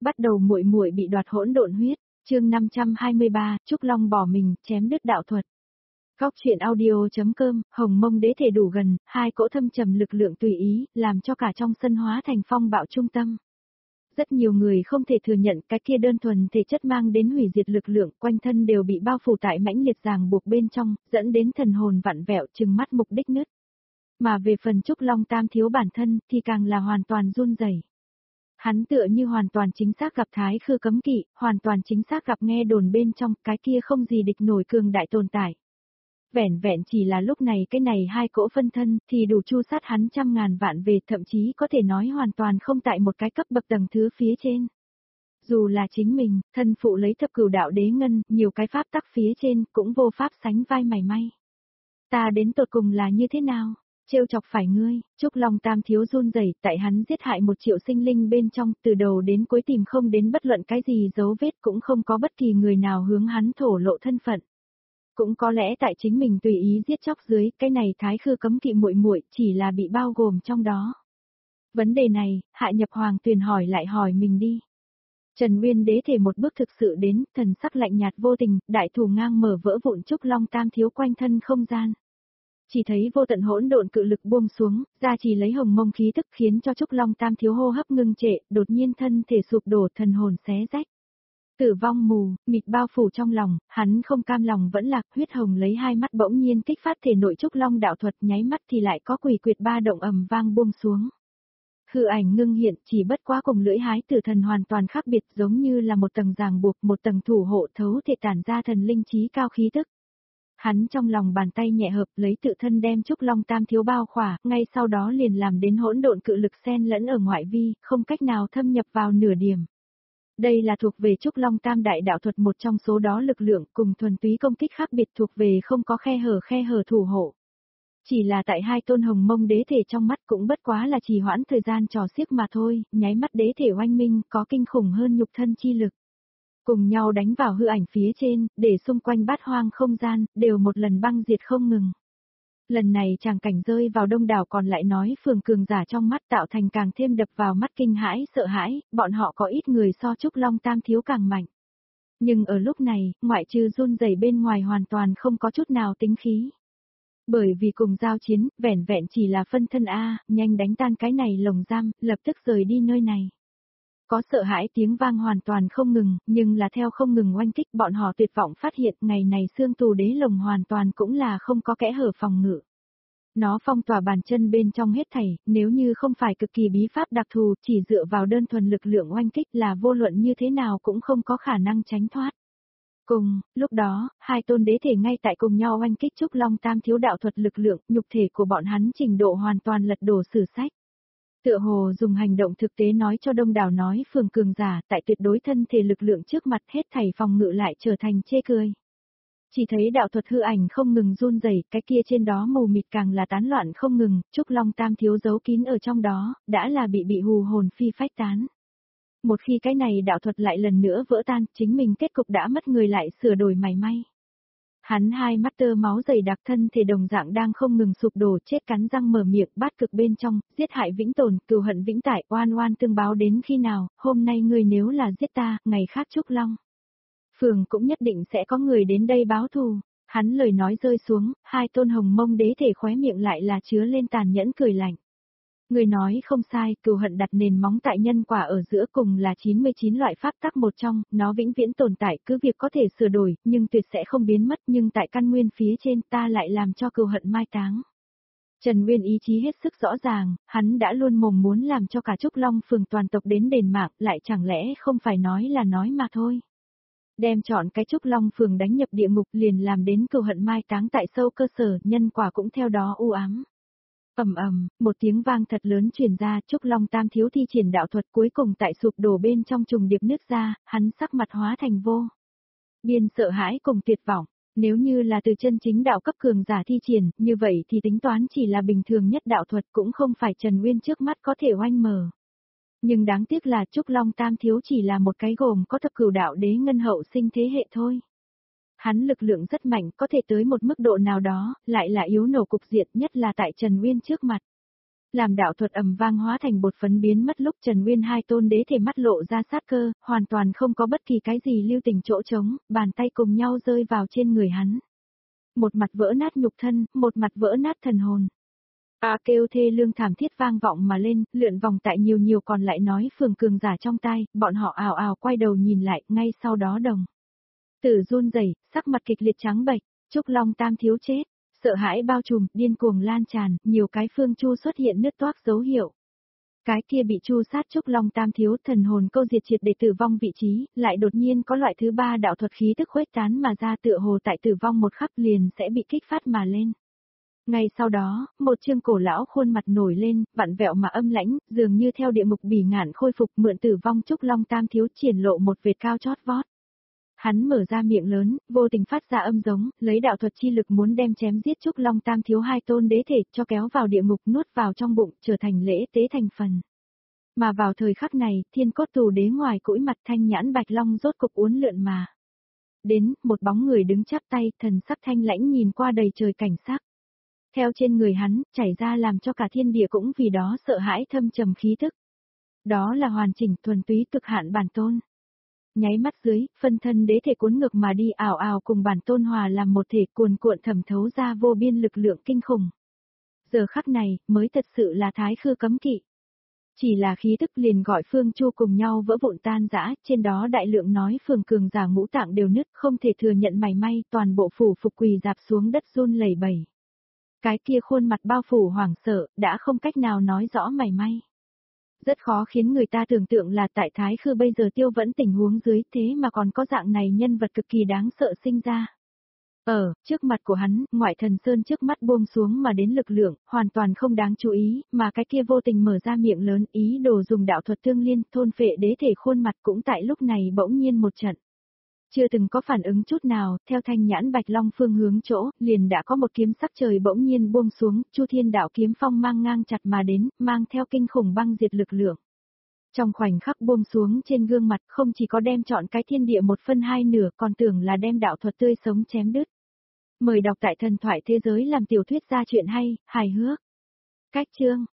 Bắt đầu muội muội bị đoạt hỗn độn huyết, chương 523, Trúc Long bỏ mình, chém đứt đạo thuật. Góc truyện audio.com, Hồng Mông đế thể đủ gần, hai cỗ thâm trầm lực lượng tùy ý, làm cho cả trong sân hóa thành phong bạo trung tâm. Rất nhiều người không thể thừa nhận cái kia đơn thuần thể chất mang đến hủy diệt lực lượng, quanh thân đều bị bao phủ tại mãnh liệt ràng buộc bên trong, dẫn đến thần hồn vặn vẹo trừng mắt mục đích nứt. Mà về phần Trúc Long Tam thiếu bản thân thì càng là hoàn toàn run rẩy. Hắn tựa như hoàn toàn chính xác gặp thái khư cấm kỵ, hoàn toàn chính xác gặp nghe đồn bên trong cái kia không gì địch nổi cường đại tồn tại. Vẻn vẹn chỉ là lúc này cái này hai cỗ phân thân thì đủ chu sát hắn trăm ngàn vạn về, thậm chí có thể nói hoàn toàn không tại một cái cấp bậc tầng thứ phía trên. Dù là chính mình, thân phụ lấy thập cửu đạo đế ngân, nhiều cái pháp tắc phía trên cũng vô pháp sánh vai mảy may. Ta đến tột cùng là như thế nào? Trêu chọc phải ngươi, Trúc Long Tam thiếu run rẩy, tại hắn giết hại 1 triệu sinh linh bên trong, từ đầu đến cuối tìm không đến bất luận cái gì dấu vết, cũng không có bất kỳ người nào hướng hắn thổ lộ thân phận. Cũng có lẽ tại chính mình tùy ý giết chóc dưới, cái này thái khư cấm kỵ muội muội chỉ là bị bao gồm trong đó. Vấn đề này, Hạ Nhập Hoàng Tuyền hỏi lại hỏi mình đi. Trần Nguyên đế thể một bước thực sự đến, thần sắc lạnh nhạt vô tình, đại thủ ngang mở vỡ vụn Trúc Long Tam thiếu quanh thân không gian. Chỉ thấy vô tận hỗn độn cự lực buông xuống, ra chỉ lấy hồng mông khí tức khiến cho Trúc Long Tam thiếu hô hấp ngưng trệ, đột nhiên thân thể sụp đổ, thần hồn xé rách. Tử vong mù, mịt bao phủ trong lòng, hắn không cam lòng vẫn lạc, huyết hồng lấy hai mắt bỗng nhiên kích phát thể nội Trúc Long đạo thuật, nháy mắt thì lại có quỷ quyệt ba động ầm vang buông xuống. Hư ảnh ngưng hiện, chỉ bất quá cùng lưỡi hái tử thần hoàn toàn khác biệt, giống như là một tầng ràng buộc, một tầng thủ hộ thấu thể tản ra thần linh trí cao khí tức. Hắn trong lòng bàn tay nhẹ hợp lấy tự thân đem Trúc Long Tam thiếu bao khỏa, ngay sau đó liền làm đến hỗn độn cự lực xen lẫn ở ngoại vi, không cách nào thâm nhập vào nửa điểm. Đây là thuộc về Trúc Long Tam đại đạo thuật, một trong số đó lực lượng cùng thuần túy công kích khác biệt, thuộc về không có khe hở thủ hộ. Chỉ là tại hai tôn hồng mông đế thể trong mắt cũng bất quá là trì hoãn thời gian trò xiếc mà thôi, nháy mắt đế thể oanh minh có kinh khủng hơn nhục thân chi lực. Cùng nhau đánh vào hư ảnh phía trên, để xung quanh bát hoang không gian, đều một lần băng diệt không ngừng. Lần này chàng cảnh rơi vào đông đảo còn lại nói phường cường giả trong mắt tạo thành càng thêm đập vào mắt kinh hãi sợ hãi, bọn họ có ít người so Trúc Long Tam thiếu càng mạnh. Nhưng ở lúc này, ngoại trừ run rẩy bên ngoài hoàn toàn không có chút nào tính khí. Bởi vì cùng giao chiến, vẻn vẹn chỉ là phân thân A, nhanh đánh tan cái này lồng giam, lập tức rời đi nơi này. Có sợ hãi tiếng vang hoàn toàn không ngừng, nhưng là theo không ngừng oanh kích bọn họ tuyệt vọng phát hiện ngày này xương tù đế lồng hoàn toàn cũng là không có kẽ hở phòng ngự. Nó phong tỏa bàn chân bên trong hết thảy, nếu như không phải cực kỳ bí pháp đặc thù, chỉ dựa vào đơn thuần lực lượng oanh kích là vô luận như thế nào cũng không có khả năng tránh thoát. Cùng, lúc đó, hai tôn đế thể ngay tại cùng nhau oanh kích Trúc Long Tam thiếu đạo thuật lực lượng, nhục thể của bọn hắn trình độ hoàn toàn lật đổ sử sách. Tựa hồ dùng hành động thực tế nói cho đông đảo nói phường cường giả, tại tuyệt đối thân thể lực lượng trước mặt hết thảy phòng ngự lại trở thành chê cười. Chỉ thấy đạo thuật hư ảnh không ngừng run rẩy, cái kia trên đó mù mịt càng là tán loạn không ngừng, Trúc Long Tam thiếu giấu kín ở trong đó, đã là bị hù hồn phi phách tán. Một khi cái này đạo thuật lại lần nữa vỡ tan, chính mình kết cục đã mất người lại sửa đổi mảy may. Hắn hai mắt tơ máu dày đặc, thân thể đồng dạng đang không ngừng sụp đổ, chết cắn răng mở miệng, bát cực bên trong, giết hại vĩnh tồn, cừu hận vĩnh tại, oan oan tương báo đến khi nào, hôm nay ngươi nếu là giết ta, ngày khác Trúc Long phường cũng nhất định sẽ có người đến đây báo thù. Hắn lời nói rơi xuống, hai tôn hồng mông đế thể khóe miệng lại là chứa lên tàn nhẫn cười lạnh. Người nói không sai, cừu hận đặt nền móng tại nhân quả ở giữa, cùng là 99 loại pháp tắc một trong, nó vĩnh viễn tồn tại, cứ việc có thể sửa đổi, nhưng tuyệt sẽ không biến mất, nhưng tại căn nguyên phía trên ta lại làm cho cừu hận mai táng. Trần Nguyên ý chí hết sức rõ ràng, hắn đã luôn mồm muốn làm cho cả Trúc Long phường toàn tộc đến đền mạng, lại chẳng lẽ không phải nói là nói mà thôi. Đem chọn cái Trúc Long phường đánh nhập địa ngục, liền làm đến cừu hận mai táng tại sâu cơ sở, nhân quả cũng theo đó u ám. Ầm ầm, một tiếng vang thật lớn truyền ra, Trúc Long Tam thiếu thi triển đạo thuật cuối cùng tại sụp đổ bên trong trùng điệp nứt ra, hắn sắc mặt hóa thành vô biên sợ hãi cùng tuyệt vọng. Nếu như là từ chân chính đạo cấp cường giả thi triển, như vậy thì tính toán chỉ là bình thường nhất đạo thuật, cũng không phải Trần Nguyên trước mắt có thể oanh mở. Nhưng đáng tiếc là Trúc Long Tam thiếu chỉ là một cái gồm có thập cửu đạo đế ngân hậu sinh thế hệ thôi. Hắn lực lượng rất mạnh, có thể tới một mức độ nào đó, lại là yếu nổ cục diện, nhất là tại Trần Nguyên trước mặt. Làm đạo thuật ầm vang hóa thành bột phấn biến mất lúc Trần Uyên hai tôn đế thể mắt lộ ra sát cơ, hoàn toàn không có bất kỳ cái gì lưu tình chỗ trống, bàn tay cùng nhau rơi vào trên người hắn. Một mặt vỡ nát nhục thân, một mặt vỡ nát thần hồn. Kêu thê lương thảm thiết vang vọng mà lên, lượn vòng tại nhiều còn lại nói phường cường giả trong tai, bọn họ ào ào quay đầu nhìn lại, ngay sau đó Đồng Tử run rẩy, sắc mặt kịch liệt trắng bệch, Trúc Long Tam thiếu chết, sợ hãi bao trùm, điên cuồng lan tràn, nhiều cái phương chu xuất hiện nứt toác dấu hiệu. Cái kia bị chu sát Trúc Long Tam thiếu thần hồn câu diệt triệt để tử vong vị trí, lại đột nhiên có loại thứ ba đạo thuật khí tức khuếch tán mà ra tựa hồ tại tử vong một khắc liền sẽ bị kích phát mà lên. Ngay sau đó, một chương cổ lão khuôn mặt nổi lên, vặn vẹo mà âm lãnh, dường như theo địa ngục bỉ ngạn khôi phục mượn tử vong Trúc Long Tam thiếu triển lộ một vệt cao chót vót. Hắn mở ra miệng lớn, vô tình phát ra âm giống, lấy đạo thuật chi lực muốn đem chém giết Trúc Long Tam thiếu hai tôn đế thể cho kéo vào địa ngục nuốt vào trong bụng, trở thành lễ tế thành phần. Mà vào thời khắc này, thiên cốt tù đế ngoài cũi mặt thanh nhãn bạch long rốt cục uốn lượn mà. Đến, một bóng người đứng chắp tay, thần sắc thanh lãnh nhìn qua đầy trời cảnh sắc. Theo trên người hắn, chảy ra làm cho cả thiên địa cũng vì đó sợ hãi thâm trầm khí tức. Đó là hoàn chỉnh thuần túy cực hạn bản tôn. Nháy mắt dưới, phân thân đế thể cuốn ngược mà đi ảo ảo cùng bản tôn hòa làm một thể cuồn cuộn thẩm thấu ra vô biên lực lượng kinh khủng. Giờ khắc này, mới thật sự là thái khư cấm kỵ. Chỉ là khí tức liền gọi Phương Chu cùng nhau vỡ vụn tan rã, trên đó đại lượng nói phường cường giả ngũ tạng đều nứt, không thể thừa nhận mảy may, toàn bộ phủ phục quỳ dạp xuống đất run lẩy bẩy. Cái kia khuôn mặt bao phủ hoảng sợ, đã không cách nào nói rõ mảy may. Rất khó khiến người ta tưởng tượng là tại Thái Khư bây giờ tiêu vẫn tình huống dưới thế mà còn có dạng này nhân vật cực kỳ đáng sợ sinh ra. Trước mặt của hắn, ngoại thần sơn trước mắt buông xuống mà đến lực lượng, hoàn toàn không đáng chú ý, mà cái kia vô tình mở ra miệng lớn ý đồ dùng đạo thuật tương liên, thôn phệ đế thể khuôn mặt cũng tại lúc này bỗng nhiên một trận. Chưa từng có phản ứng chút nào, theo thanh nhãn bạch long phương hướng chỗ, liền đã có một kiếm sắc trời bỗng nhiên buông xuống, Chu Thiên đạo kiếm phong mang ngang chặt mà đến, mang theo kinh khủng băng diệt lực lượng. Trong khoảnh khắc buông xuống trên gương mặt không chỉ có đem chọn cái thiên địa một phân hai nửa, còn tưởng là đem đạo thuật tươi sống chém đứt. Mời đọc tại thần thoại thế giới làm tiểu thuyết ra chuyện hay, hài hước. Cách chương